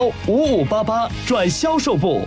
5588转销售部。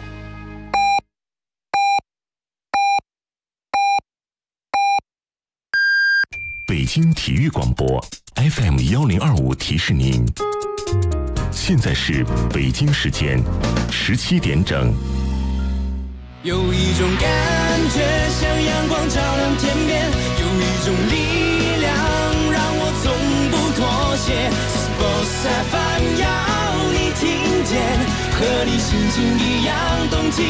北京体育广播 FM1025提示您，现在是北京时间17点整。 有一种感觉像阳光照亮天边，有一种力量让我从不妥协。Sports FM 要你听见，和你心情一样动起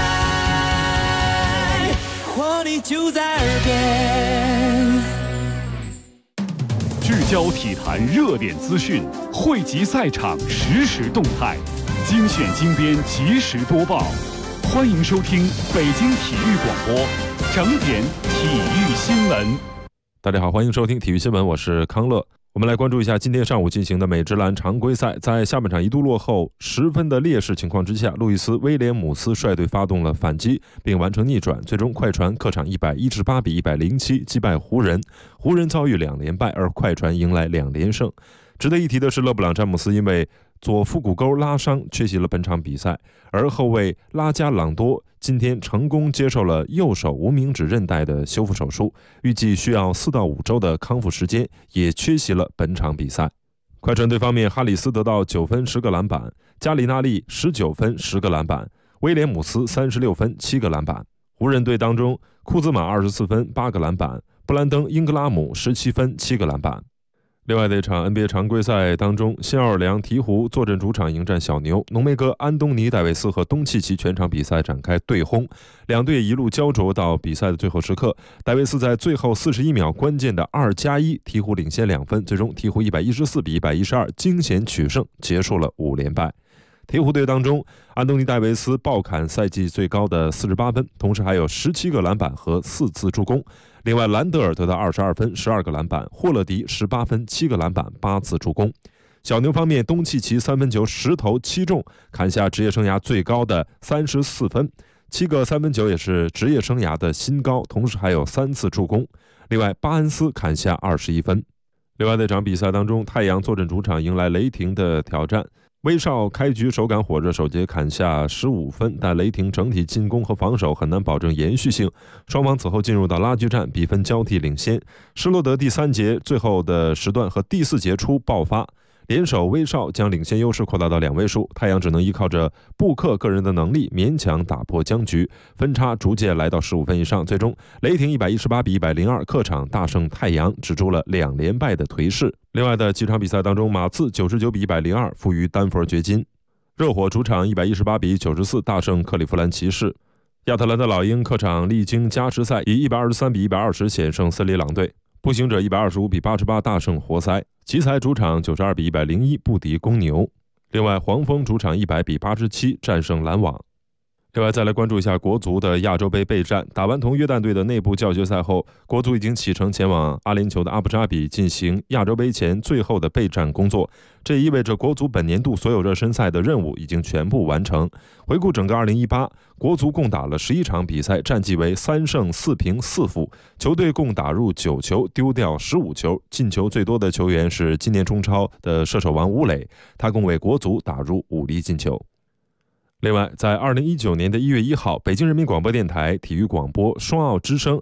来，活力就在耳边。 聚焦体坛热点资讯，汇集赛场实时动态，精选精编及时播报。欢迎收听北京体育广播，整点体育新闻。 大家好，欢迎收听体育新闻，我是康乐。我们来关注一下今天上午进行的美职篮常规赛，在下半场一度落后10分的劣势情况之下，路易斯·威廉姆斯率队发动了反击，并完成逆转，最终快船客场118比107击败湖人，湖人遭遇2连败，而快船迎来2连胜。值得一提的是，勒布朗·詹姆斯因为左腹股沟拉伤缺席了本场比赛，而后卫拉加朗多今天成功接受了右手无名指韧带的修复手术，预计需要4到5周的康复时间，也缺席了本场比赛。快船队方面，哈里斯得到9分10个篮板，加里纳利19分10个篮板，威廉姆斯36分7个篮板。湖人队当中，库兹马24分8个篮板，布兰登·英格拉姆17分7个篮板。另外的一场 NBA 常规赛当中，新奥尔良鹈鹕坐镇主场迎战小牛，浓眉哥安东尼·戴维斯和东契奇全场比赛展开对轰，两队一路焦灼到比赛的最后时刻，戴维斯在最后41秒关键的2+1，鹈鹕领先2分，最终鹈鹕114比112惊险取胜，结束了5连败。鹈鹕队当中，安东尼·戴维斯爆砍赛季最高的48分，同时还有17个篮板和4次助攻。另外，兰德尔得到22分12个篮板，霍勒迪18分7个篮板8次助攻。小牛方面，东契奇3分球10投7中，砍下职业生涯最高的34分，7个3分球也是职业生涯的新高，同时还有3次助攻。另外，巴恩斯砍下21分。另外，这场比赛当中，太阳坐镇主场迎来雷霆的挑战。威少开局手感火热，首节砍下15分，但雷霆整体进攻和防守很难保证延续性，双方此后进入到拉锯战，比分交替领先。施罗德第3节最后的时段和第4节初爆发，联手威少将领先优势扩大到2位数，太阳只能依靠着布克个人的能力勉强打破僵局，分差逐渐来到15分以上，最终雷霆118比102客场大胜太阳，止住了2连败的颓势。另外的几场比赛当中，马刺99比102负于丹佛掘金，热火主场118比94大胜克利夫兰骑士，亚特兰大老鹰客场历经加时赛以123比120险胜森林狼队，步行者125比88大胜活塞，奇才主场92比101不敌公牛。另外，黄蜂主场100比87战胜篮网。另外，再来关注一下国足的亚洲杯备战。打完同约旦队的内部教学赛后，国足已经启程前往阿联酋的阿布扎比进行亚洲杯前最后的备战工作。这意味着国足本年度所有热身赛的任务已经全部完成。回顾整个2018，国足共打了11场比赛，战绩为3胜4平4负，球队共打入9球，丢掉15球。进球最多的球员是今年中超的射手王吴磊，他共为国足打入5粒进球。另外，在2019年的1月1号，北京人民广播电台体育广播双奥之声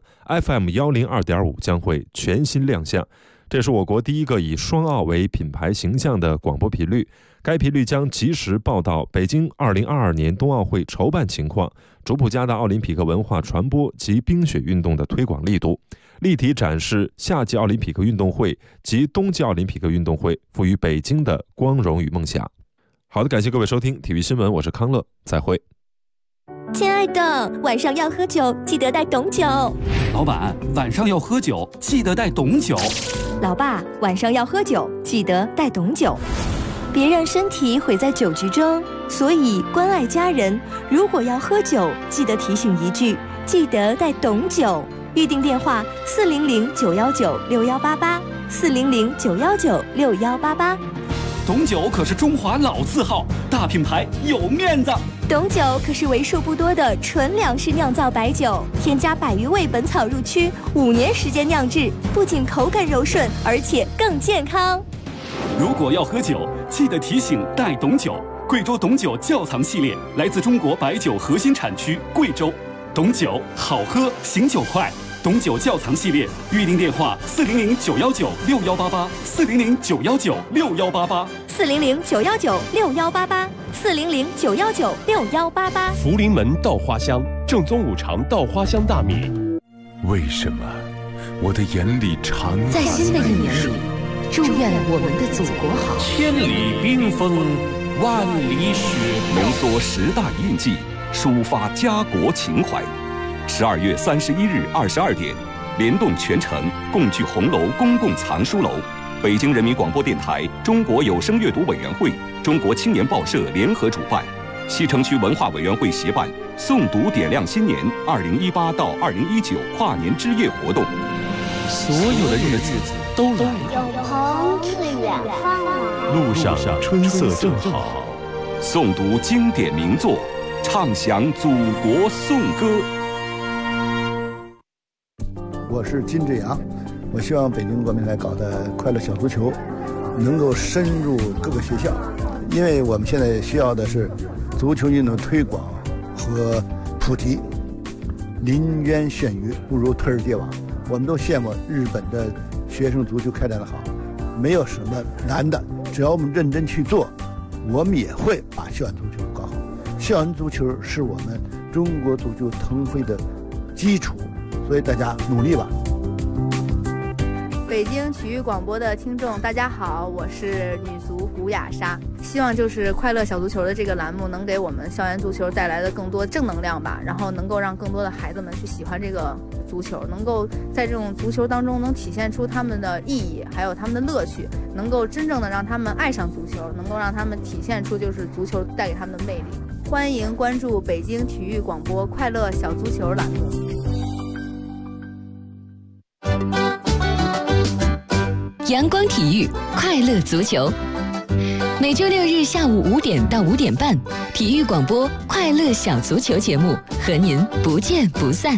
FM102.5 将会全新亮相，这是我国第一个以双奥为品牌形象的广播频率。该频率将及时报道北京2022年冬奥会筹办情况，逐步加大奥林匹克文化传播及冰雪运动的推广力度，立体展示夏季奥林匹克运动会及冬季奥林匹克运动会赋予北京的光荣与梦想。好的，感谢各位收听体育新闻，我是康乐，再会。 亲爱的，晚上要喝酒，记得带懂酒。 老板，晚上要喝酒，记得带懂酒。 老爸，晚上要喝酒，记得带懂酒。别让身体毁在酒局中，所以关爱家人，如果要喝酒，记得提醒一句，记得带懂酒。预订电话400-919-6188，400-919-6188。 懂酒可是中华老字号，大品牌有面子。 懂酒可是为数不多的纯粮食酿造白酒，添加100余味本草入曲，5年时间酿制，不仅口感柔顺，而且更健康。 如果要喝酒，记得提醒带懂酒。 贵州董酒窖藏系列，来自中国白酒核心产区贵州。董酒好喝，醒酒快。董酒窖藏系列，预订电话 400-919-6189，400-919-6188，400-919-6188。 福临门稻花香，正宗五常稻花香大米。 为什么我的眼里常在新的一年里，祝愿我们的祖国好。 千里冰封，万里雪浓缩10大印记，抒发家国情怀。12月31日22点，联动全城共聚红楼公共藏书楼，北京人民广播电台、中国有声阅读委员会、中国青年报社联合主办，西城区文化委员会协办诵读点亮新年2018到2019跨年之夜活动。 所有的日子都来了， 有朋自远方来， 路上春色正好。 诵读经典名作，唱响祖国颂歌。 我是金志扬，我希望北京国民台搞的快乐小足球能够深入各个学校，因为我们现在需要的是足球运动推广和普及。临渊羡鱼，不如推而皆网。我们都羡慕日本的学生足球开展的好，没有什么难的，只要我们认真去做，我们也会把校园足球搞好。校园足球是我们中国足球腾飞的基础，所以大家努力吧。 北京体育广播的听众大家好，我是女足古雅莎。希望就是快乐小足球的这个栏目能给我们校园足球带来的更多正能量吧，然后能够让更多的孩子们去喜欢这个足球，能够在这种足球当中能体现出他们的意义还有他们的乐趣，能够真正的让他们爱上足球，能够让他们体现出就是足球带给他们的魅力。欢迎关注北京体育广播快乐小足球栏目。 阳光体育，快乐足球。每周6日下午5点到5点半，体育广播快乐小足球节目和您不见不散。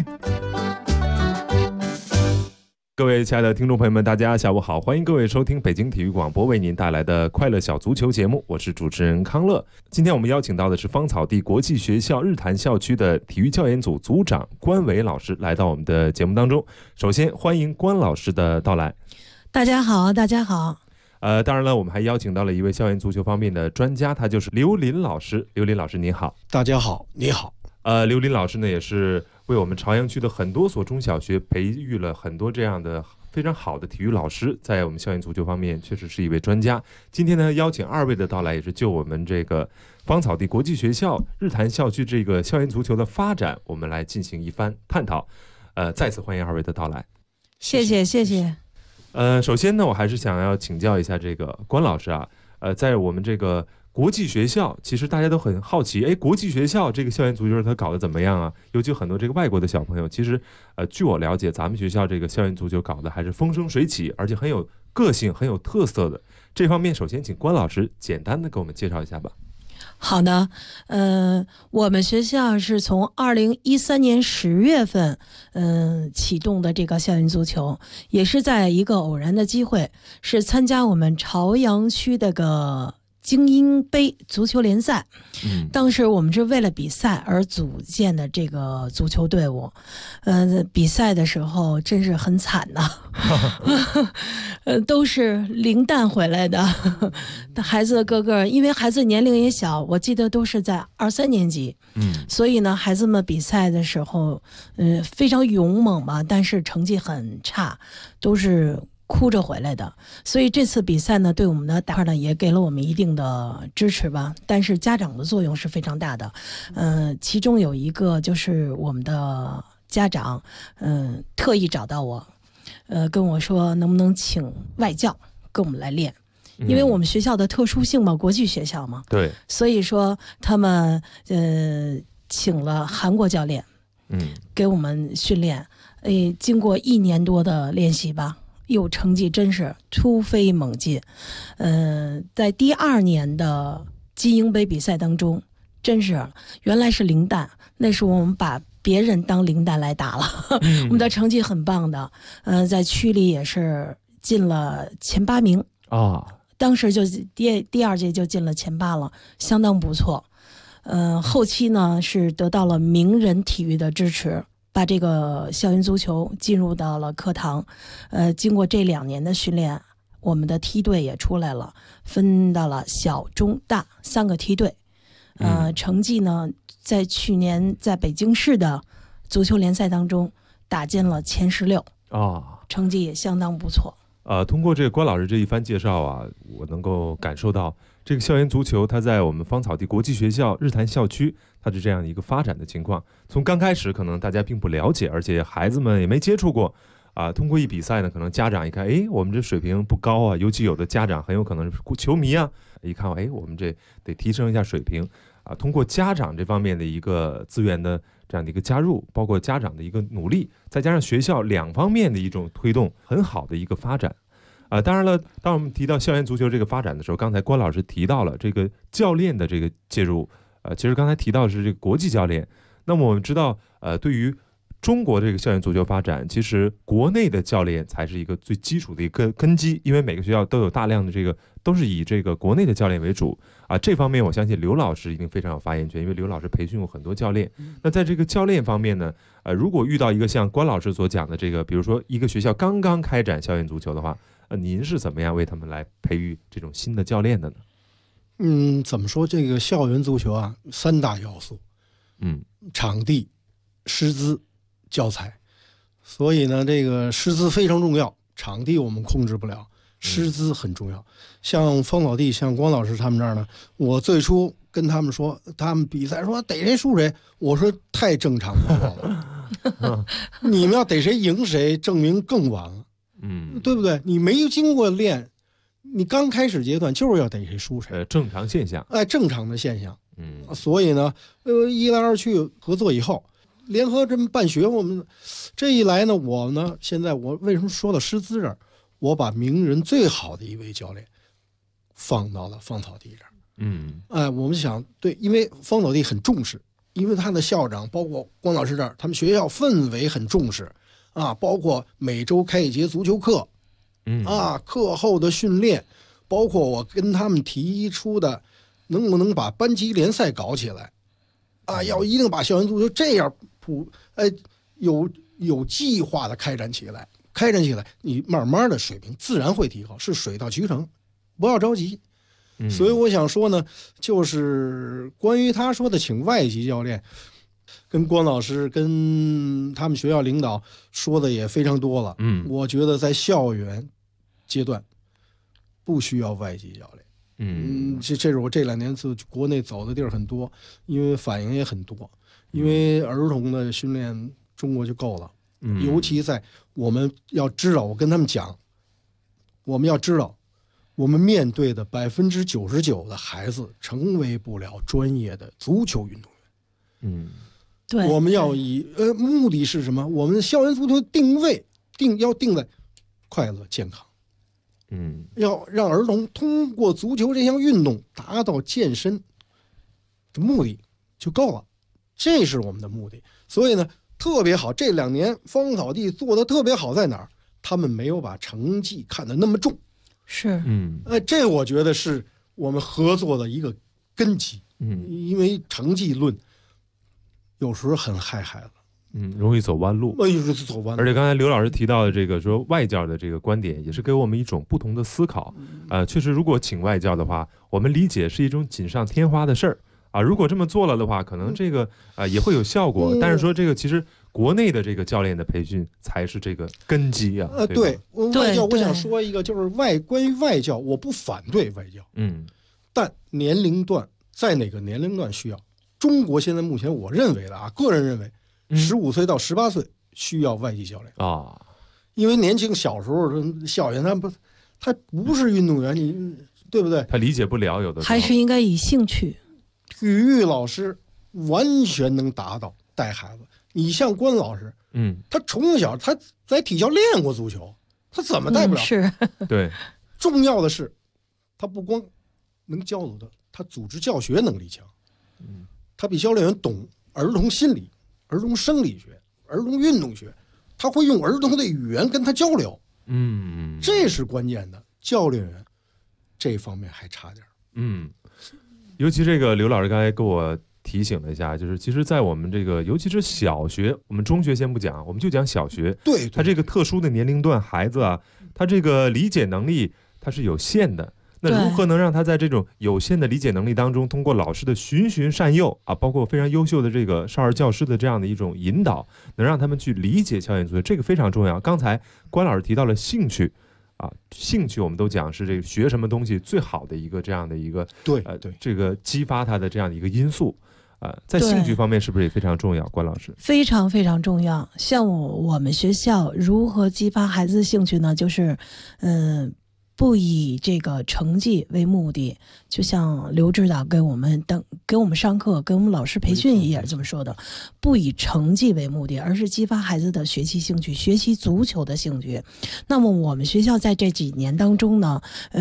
各位亲爱的听众朋友们，大家下午好，欢迎各位收听北京体育广播为您带来的快乐小足球节目，我是主持人康乐。今天我们邀请到的是芳草地国际学校日坛校区的体育教研组组长关伟老师来到我们的节目当中。首先欢迎关老师的到来。 大家好，大家好。 当然了，我们还邀请到了一位校园足球方面的专家，他就是刘林老师。刘林老师您好。 大家好，你好。 刘林老师呢，也是为我们朝阳区的很多所中小学培育了很多这样的非常好的体育老师，在我们校园足球方面确实是一位专家。今天呢，邀请二位的到来，也是就我们这个芳草地国际学校日坛校区这个校园足球的发展，我们来进行一番探讨。再次欢迎二位的到来。 谢谢，谢谢。 首先呢，我还是想要请教一下这个关老师啊，在我们这个国际学校，其实大家都很好奇，国际学校这个校园足球它搞得怎么样啊？尤其很多这个外国的小朋友，其实据我了解，咱们学校这个校园足球搞得还是风生水起，而且很有个性、很有特色的。这方面，首先请关老师简单的给我们介绍一下吧。 好的，我们学校是从2013年10月份，启动的这个校园足球，也是在一个偶然的机会，是参加我们朝阳区的个精英杯足球联赛。当时我们是为了比赛而组建的这个足球队伍。比赛的时候真是很惨呐，都是零蛋回来的孩子个个，因为孩子年龄也小，我记得都是在2、3年级。所以呢，孩子们比赛的时候，非常勇猛嘛，但是成绩很差，都是哭着回来的。所以这次比赛呢，对我们的大块呢也给了我们一定的支持吧。但是家长的作用是非常大的。其中有一个就是我们的家长，特意找到我，跟我说能不能请外教跟我们来练。因为我们学校的特殊性嘛，国际学校嘛， 对， 所以说他们请了韩国教练，给我们训练。经过1年多的练习吧，成绩真是突飞猛进。在第2年的精英杯比赛当中，真是原来是零蛋，那是我们把别人当零蛋来打了。我们的成绩很棒的，在区里也是进了前8名啊。 当时就第二届就进了前8了，相当不错。后期呢是得到了名人体育的支持，把这个校园足球进入到了课堂。经过这2年的训练，我们的梯队也出来了，分到了小中大3个梯队。成绩呢在去年在北京市的足球联赛当中打进了前16啊，成绩也相当不错。 通过这个关老师这一番介绍啊，我能够感受到这个校园足球它在我们芳草地国际学校日坛校区它是这样一个发展的情况。从刚开始可能大家并不了解，而且孩子们也没接触过啊。通过一比赛呢，可能家长一看，哎，我们这水平不高啊，尤其有的家长很有可能是球迷啊，一看，哎，我们这得提升一下水平啊。通过家长这方面的一个资源的这样的一个加入，包括家长的一个努力，再加上学校2方面的一种推动，很好的一个发展。当然了，当我们提到校园足球这个发展的时候，刚才关老师提到了这个教练的这个介入。其实刚才提到的是这个国际教练。那么我们知道，对于中国这个校园足球发展，其实国内的教练才是一个最基础的一个根基，因为每个学校都有大量的都是以这个国内的教练为主啊。这方面我相信刘老师一定非常有发言权，因为刘老师培训过很多教练。那在这个教练方面呢，如果遇到一个像关老师所讲的这个，比如说一个学校刚刚开展校园足球的话，您是怎么样为他们来培育这种新的教练的呢？ 怎么说？这个校园足球啊，3大要素，场地、师资、教材。所以呢，这个师资非常重要，场地我们控制不了，师资很重要。像芳草地，像光老师他们这儿呢，我最初跟他们说，他们比赛说逮谁输谁，我说太正常了，你们要逮谁赢谁，证明更晚了。对不对？你没经过练，你刚开始阶段就是要逮谁输谁， 正常现象， 正常的现象。所以呢，一来二去合作以后，联合这么办学，我们这一来呢，现在我为什么说到师资这儿？我把名人最好的一位教练放到了芳草地这儿。我们想对，因为芳草地很重视，因为他的校长包括光老师这儿，他们学校氛围很重视。包括每周开一节足球课，课后的训练，包括我跟他们提出的，能不能把班级联赛搞起来，要一定把校园足球这样有计划的开展起来，你慢慢的水平自然会提高，是水到渠成，不要着急。所以我想说呢，就是关于他说的请外籍教练。跟关老师跟他们学校领导说的也非常多了。我觉得在校园阶段不需要外籍教练。这是我这2年自国内走的地儿很多，因为反应也很多，因为儿童的训练中国就够了。尤其在我们要知道，我跟他们讲，我们要知道，我们面对的99%的孩子成为不了专业的足球运动员。 对， 我们要以目的是什么？我们校园足球要定在快乐健康，要让儿童通过足球这项运动达到健身的目的就够了，这是我们的目的。所以呢，特别好，这2年芳草地做的特别好在哪儿？他们没有把成绩看得那么重， 是， 这我觉得是我们合作的一个根基。因为成绩论。有时候很害孩子， 容易走弯路， 而且刚才刘老师提到的这个说外教的这个观点，也是给我们一种不同的思考。确实，如果请外教的话，我们理解是一种锦上添花的事儿啊。如果这么做了的话，可能这个也会有效果。但是说这个其实国内的这个教练的培训才是这个根基啊。 对外教，我想说一个，就是关于外教，我不反对外教，但年龄段在哪个年龄段需要？中国现在目前我认为的个人认为，15岁到18岁需要外籍教练因为年轻小时候校园他不是运动员，你对不对？ 他理解不了，有的时候还是应该以兴趣。 体育老师完全能达到带孩子。你像关老师，他从小他在体校练过足球，他怎么带不了？ 是， 对。 重要的是，他不光能教导的，他组织教学能力强。他比教练员懂儿童心理、儿童生理学、儿童运动学，他会用儿童的语言跟他交流。这是关键的。教练员这方面还差点。 尤其这个刘老师刚才给我提醒了一下，就是其实在我们这个尤其是小学，我们中学先不讲，我们就讲小学， 对， 他这个特殊的年龄段孩子啊，他这个理解能力他是有限的，那如何能让他在这种有限的理解能力当中，通过老师的循循善诱啊，包括非常优秀的这个少儿教师的这样的一种引导，能让他们去理解校园足球，这个非常重要。刚才关老师提到了兴趣啊，兴趣我们都讲是这个学什么东西最好的一个这样的一个对这个激发他的这样的一个因素在兴趣方面是不是也非常重要？关老师， 非常非常重要。像我们学校如何激发孩子兴趣呢？就是不以这个成绩为目的，就像刘指导给我们上课，给我们老师培训也是这么说的，不以成绩为目的，而是激发孩子的学习兴趣，学习足球的兴趣。那么我们学校在这几年当中呢，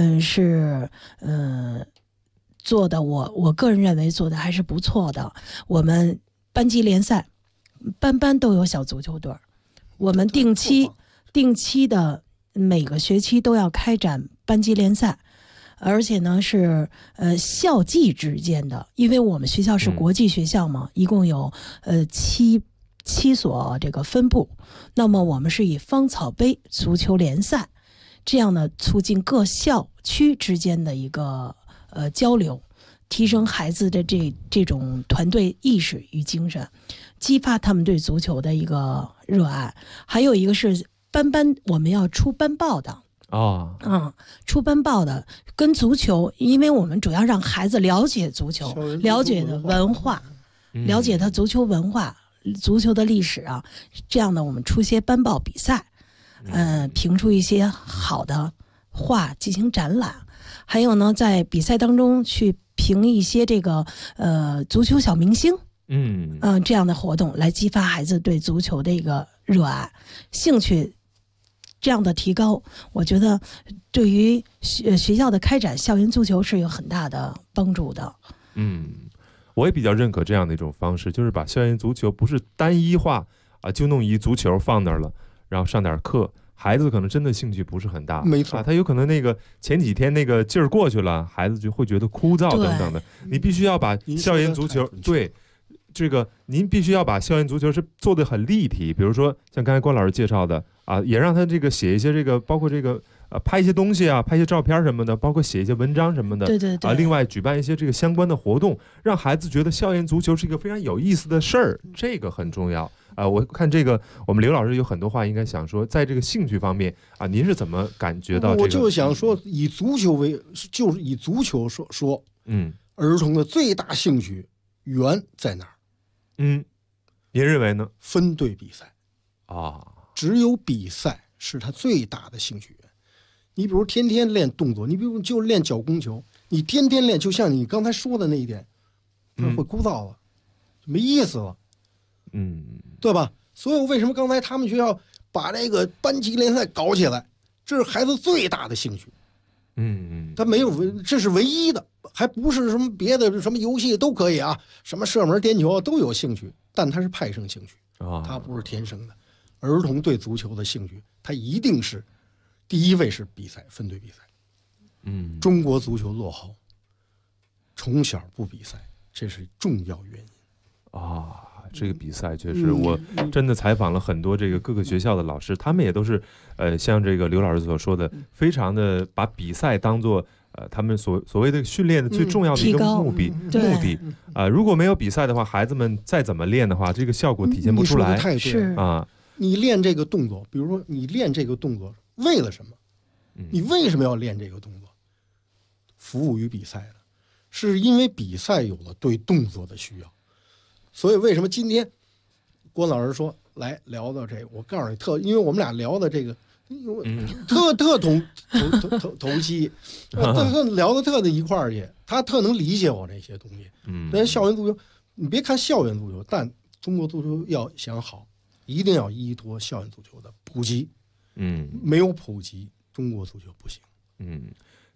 做的我个人认为做的还是不错的。我们班级联赛，班都有小足球队，我们定期的每个学期都要开展班级联赛，而且呢是校际之间的，因为我们学校是国际学校嘛，一共有七所这个分部，那么我们是以芳草杯足球联赛这样的促进各校区之间的一个交流，提升孩子的这种团队意识与精神，激发他们对足球的一个热爱。还有一个是班我们要出班报的出班报的跟足球，因为我们主要让孩子了解足球，了解的文化，了解他足球文化、足球的历史啊，这样的我们出些班报比赛，评出一些好的画进行展览，还有呢在比赛当中去评一些这个足球小明星，这样的活动来激发孩子对足球的一个热爱、兴趣。这样的提高，我觉得对于学校的开展校园足球是有很大的帮助的。 我也比较认可这样的一种方式，就是把校园足球不是单一化就弄一足球放那儿了，然后上点课，孩子可能真的兴趣不是很大， 没错他有可能那个前几天那个劲儿过去了，孩子就会觉得枯燥等等的。你必须要把校园足球这个您必须要把校园足球是做得很立体，比如说像刚才关老师介绍的也让他这个写一些这个包括这个拍一些东西拍一些照片什么的，包括写一些文章什么的， 对另外举办一些这个相关的活动，让孩子觉得校园足球是一个非常有意思的事儿，这个很重要我看这个我们刘老师有很多话应该想说，在这个兴趣方面您是怎么感觉到这个？ 我就想说以足球说儿童的最大兴趣源在哪儿？ 您认为呢？ 分队比赛只有比赛是他最大的兴趣源。你比如天天练动作，你比如就练脚弓球，你天天练，就像你刚才说的那一点，会枯燥了，没意思了，对吧？所以为什么刚才他们学校把这个班级联赛搞起来，这是孩子最大的兴趣。他没有，这是唯一的，还不是什么别的，什么游戏都可以什么射门、颠球都有兴趣，但他是派生兴趣他不是天生的。儿童对足球的兴趣，他一定是第一位是比赛，分队比赛。中国足球落后，从小不比赛，这是重要原因这个比赛确实，我真的采访了很多这个各个学校的老师，他们也都是像这个刘老师所说的，非常的把比赛当做他们所谓的训练的最重要的一个目的如果没有比赛的话，孩子们再怎么练的话，这个效果体现不出来。 你练这个动作，比如说你练这个动作为了什么？你为什么要练这个动作？服务于比赛的，是因为比赛有了对动作的需要。所以为什么今天关老师说来聊到这个，我告诉你因为我们俩聊的这个特投机，聊的特的一块儿去，他特能理解我这些东西。但校园足球，你别看校园足球，但中国足球要想好，一定要依托校园足球的普及。没有普及，中国足球不行。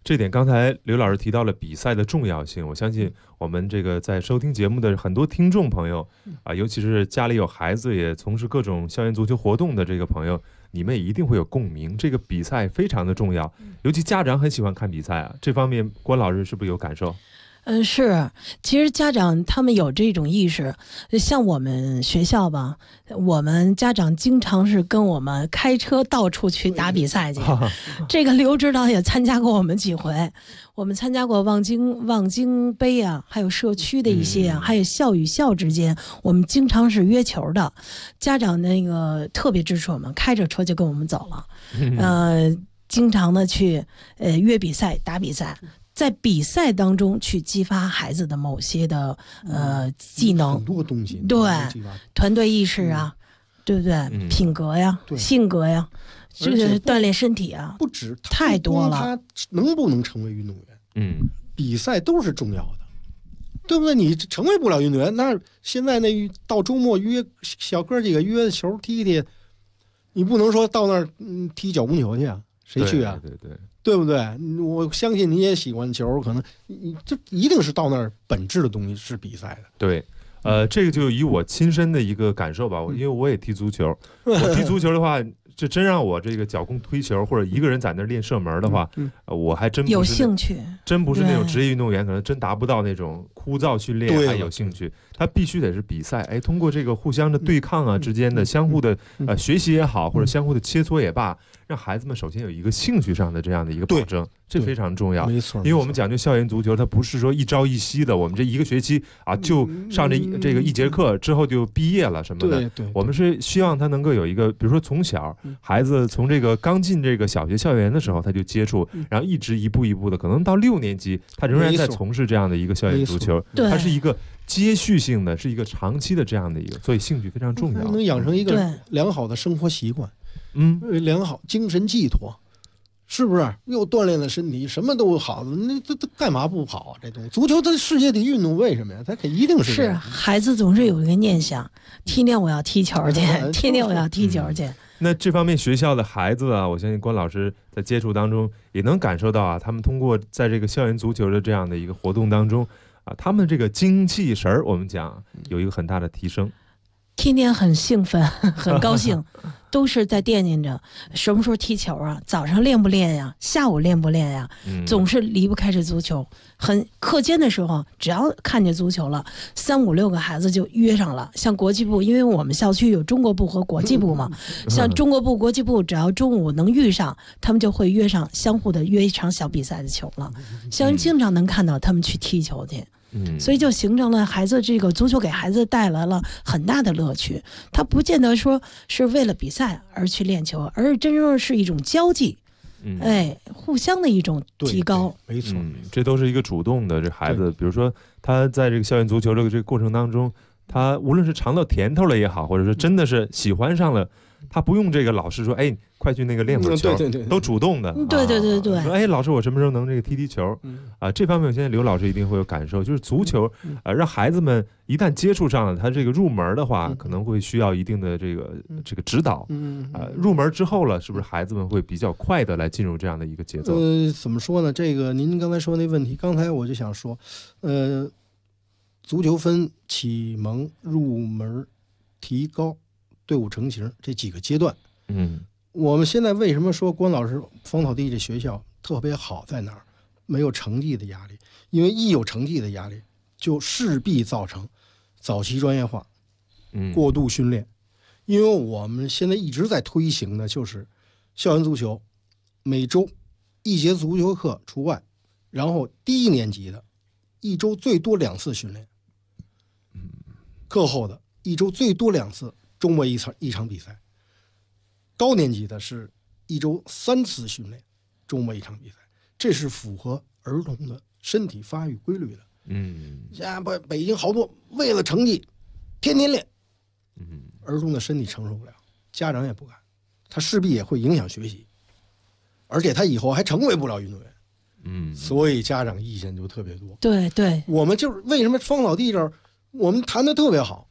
这点刚才刘老师提到了比赛的重要性，我相信我们这个在收听节目的很多听众朋友啊，尤其是家里有孩子也从事各种校园足球活动的这个朋友，你们也一定会有共鸣。这个比赛非常的重要，尤其家长很喜欢看比赛啊。这方面关老师是不是有感受？ 是，其实家长他们有这种意识，像我们学校吧，我们家长经常是跟我们开车到处去打比赛去。这个刘指导也参加过我们几回，我们参加过望京杯啊，还有社区的一些啊，还有校与校之间，我们经常是约球的，家长那个特别支持我们，开着车就跟我们走了，经常的去约比赛打比赛。在比赛当中去激发孩子的某些的技能， 很多东西， 对，团队意识啊，对不对？品格呀，性格呀，这个锻炼身体啊， 不止太多了。 他能不能成为运动员？比赛都是重要的，对不对？你成为不了运动员，那现在那到周末约小哥几个约球踢，你不能说到那儿踢脚弓球去啊？谁去啊？ 对。 对不对？我相信你也喜欢球，可能你这一定是到那儿本质的东西是比赛的。 对，这个就以我亲身的一个感受吧，因为我也踢足球，我踢足球的话，这真让我这个脚弓推球或者一个人在那儿练射门的话，我还真不是有兴趣， 真不是那种职业运动员，可能真达不到那种枯燥训练还有兴趣。他必须得是比赛，通过这个互相的对抗啊之间的相互的学习也好，或者相互的切磋也罢，让孩子们首先有一个兴趣上的这样的一个保证，这非常重要。 没错， 因为我们讲究校园足球，它不是说一朝一夕的，我们这一个学期啊就上这个一节课之后就毕业了什么的。 对， 我们是希望他能够有一个，比如说从小孩子从这个刚进这个小学校园的时候他就接触，然后一直一步一步的，可能到6年级他仍然在从事这样的一个校园足球，它是一个接续性的，是一个长期的这样的一个，所以兴趣非常重要， 能养成一个良好的生活习惯，良好精神寄托，是不是？又锻炼了身体，什么都好，那这干嘛不好啊？这东西，足球它世界的运动，为什么呀？它一定是孩子总是有一个念想，天天我要踢球去，天天我要踢球去。 那这方面学校的孩子啊，我相信关老师在接触当中也能感受到啊，他们通过在这个校园足球的这样的一个活动当中啊，他们这个精气神儿，我们讲有一个很大的提升。 天天很兴奋，很高兴，都是在惦记着什么时候踢球啊？早上练不练呀？下午练不练呀？总是离不开这足球。很课间的时候，只要看见足球了，3、5、6个孩子就约上了。像国际部，因为我们校区有中国部和国际部嘛，像中国部、国际部，只要中午能遇上，他们就会约上，相互的约一场小比赛的球了。像经常能看到他们去踢球去。所以就形成了孩子这个足球给孩子带来了很大的乐趣。他不见得说是为了比赛而去练球，而是真正是一种交际，互相的一种提高。 没错， 这都是一个主动的。这孩子，比如说他在这个校园足球这个过程当中，他无论是尝到甜头了也好，或者说真的是喜欢上了，他不用这个老师说，快去那个练会球，都主动的。 对， 说老师，我什么时候能这个踢球啊？这方面现在刘老师一定会有感受，就是足球让孩子们一旦接触上了，他这个入门的话，可能会需要一定的这个指导。入门之后了，是不是孩子们会比较快的来进入这样的一个节奏？ 怎么说呢？这个您刚才说那问题，刚才我就想说，足球分启蒙、入门、提高、队伍成型这几个阶段。我们现在为什么说关老师芳草地这学校特别好在哪儿？没有成绩的压力，因为一有成绩的压力，就势必造成早期专业化，过度训练。因为我们现在一直在推行的就是校园足球，每周1节足球课除外，然后低年级的1周最多2次训练，课后的1周最多2次，周末一场比赛。高年级的是1周3次训练，周末1场比赛，这是符合儿童的身体发育规律的。像北京好多为了成绩天天练，儿童的身体承受不了，家长也不敢，他势必也会影响学习，而且他以后还成为不了运动员。所以家长意见就特别多。 对， 我们就是为什么芳草地这儿我们谈的特别好，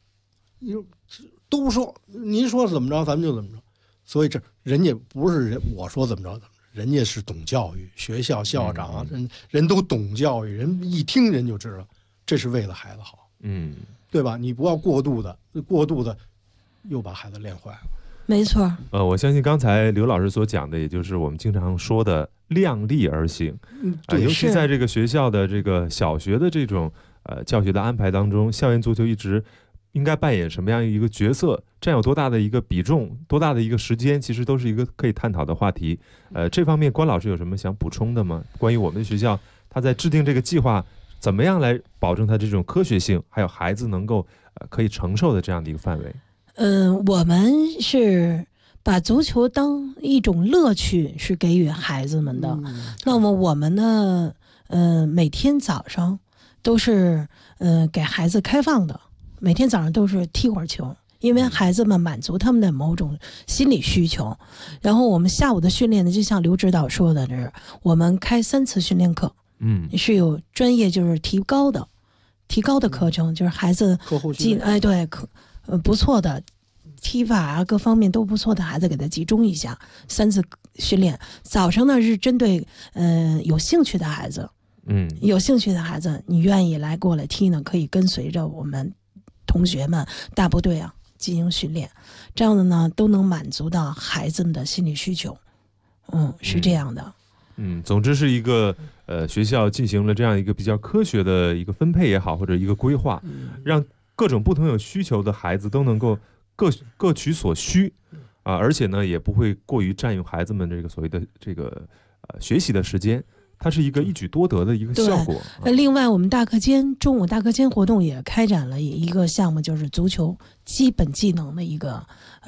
都说您说怎么着咱们就怎么着。所以这人家不是我说怎么着怎么着， 人家是懂教育，学校校长人都懂教育，人一听人就知道这是为了孩子好，对吧？你不要过度的又把孩子练坏了。 没错。 我相信刚才刘老师所讲的，也就是我们经常说的量力而行。尤其在这个学校的这个小学的这种教学的安排当中，校园足球一直应该扮演什么样一个角色，占有多大的一个比重，多大的一个时间，其实都是一个可以探讨的话题。这方面关老师有什么想补充的吗？关于我们的学校，他在制定这个计划，怎么样来保证它这种科学性，还有孩子能够可以承受的这样的一个范围？ 我们是把足球当一种乐趣是给予孩子们的。那么我们呢，每天早上都是给孩子开放的，每天早上都是踢会儿球，因为孩子们满足他们的某种心理需求。然后我们下午的训练呢，就像刘指导说的，是我们开3次训练课，是有专业就是提高的课程，就是孩子不错的踢法啊，各方面都不错的孩子给他集中一下，3次训练。早上呢是针对有兴趣的孩子，有兴趣的孩子，你愿意过来踢呢，可以跟随着我们同学们大部队啊进行训练，这样的呢都能满足到孩子们的心理需求。是这样的。 总之是一个学校进行了这样一个比较科学的一个分配也好，或者一个规划，让各种不同有需求的孩子都能够各取所需而且呢也不会过于占用孩子们这个所谓的这个学习的时间，它是一个一举多得的一个效果。 另外我们中午大课间活动也开展了一个项目，就是足球基本技能的一个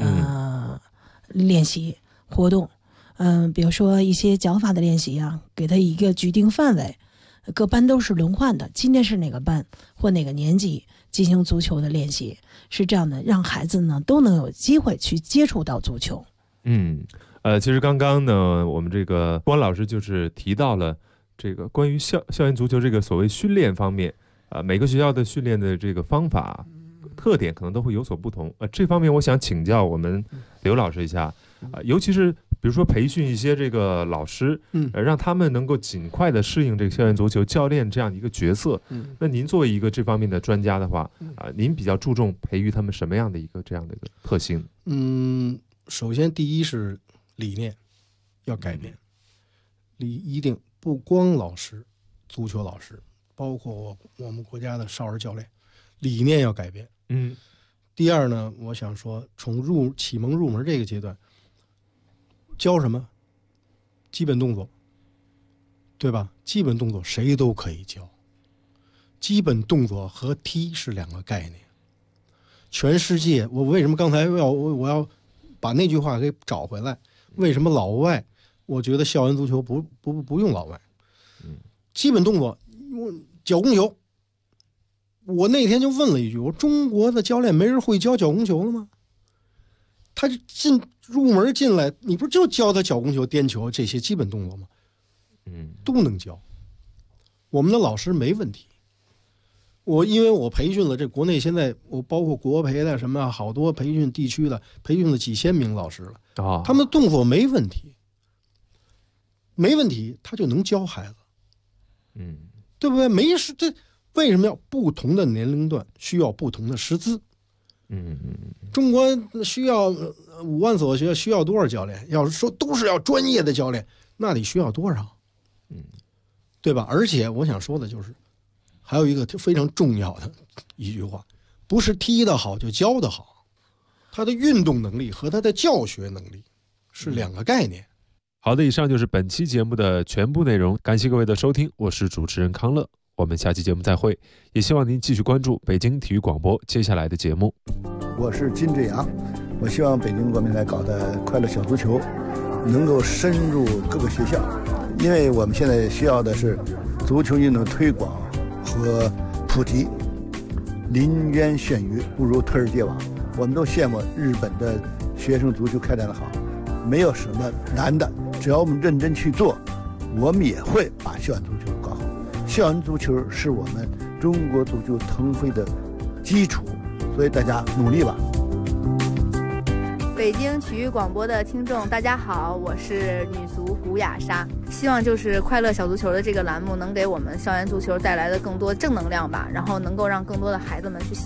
练习活动。比如说一些脚法的练习啊，给他一个局定范围，各班都是轮换的，今天是哪个班或哪个年级进行足球的练习，是这样的，让孩子呢都能有机会去接触到足球。 其实刚刚呢，我们这个关老师就是提到了这个关于校园足球这个所谓训练方面，每个学校的训练的这个方法特点可能都会有所不同。这方面我想请教我们刘老师一下，尤其是比如说培训一些这个老师，让他们能够尽快的适应这个校园足球教练这样一个角色。那您作为一个这方面的专家的话，您比较注重培育他们什么样的一个这样的一个特性？ 首先第一是理念要改变，一定不光老师，足球老师，包括我们国家的少儿教练，理念要改变。第二呢，我想说从启蒙入门这个阶段，教什么？基本动作，对吧？基本动作谁都可以教，基本动作和踢是2个概念。全世界，我为什么刚才我要把那句话给找回来？为什么老外？我觉得校园足球不用老外。基本动作，脚弓球。我那天就问了一句，我说中国的教练没人会教脚弓球了吗？他就入门进来，你不是就教他脚弓球、颠球这些基本动作吗？都能教。我们的老师没问题。因为我培训了这国内现在我包括国培的什么好多培训地区的，培训了几千名老师了，他们的动作没问题，他就能教孩子，对不对？没事，这为什么要不同的年龄段需要不同的师资？中国需要5万所学校，需要多少教练？要是说都是要专业的教练，那得需要多少？对吧？而且我想说的就是，还有一个非常重要的一句话，不是踢得好就教得好，他的运动能力和他的教学能力是2个概念。 好的，以上就是本期节目的全部内容，感谢各位的收听，我是主持人康乐，我们下期节目再会，也希望您继续关注北京体育广播接下来的节目。 我是金志扬，我希望北京国民来搞的快乐小足球能够深入各个学校，因为我们现在需要的是足球运动推广和普及。临渊羡鱼不如推而介网，我们都羡慕日本的学生足球开展的好，没有什么难的，只要我们认真去做，我们也会把校园足球搞好。校园足球是我们中国足球腾飞的基础，所以大家努力吧。 北北京体育广播的听众，大家好，我是女足古雅莎。希望就是快乐小足球的这个栏目能给我们校园足球带来的更多正能量吧，然后能够让更多的孩子们去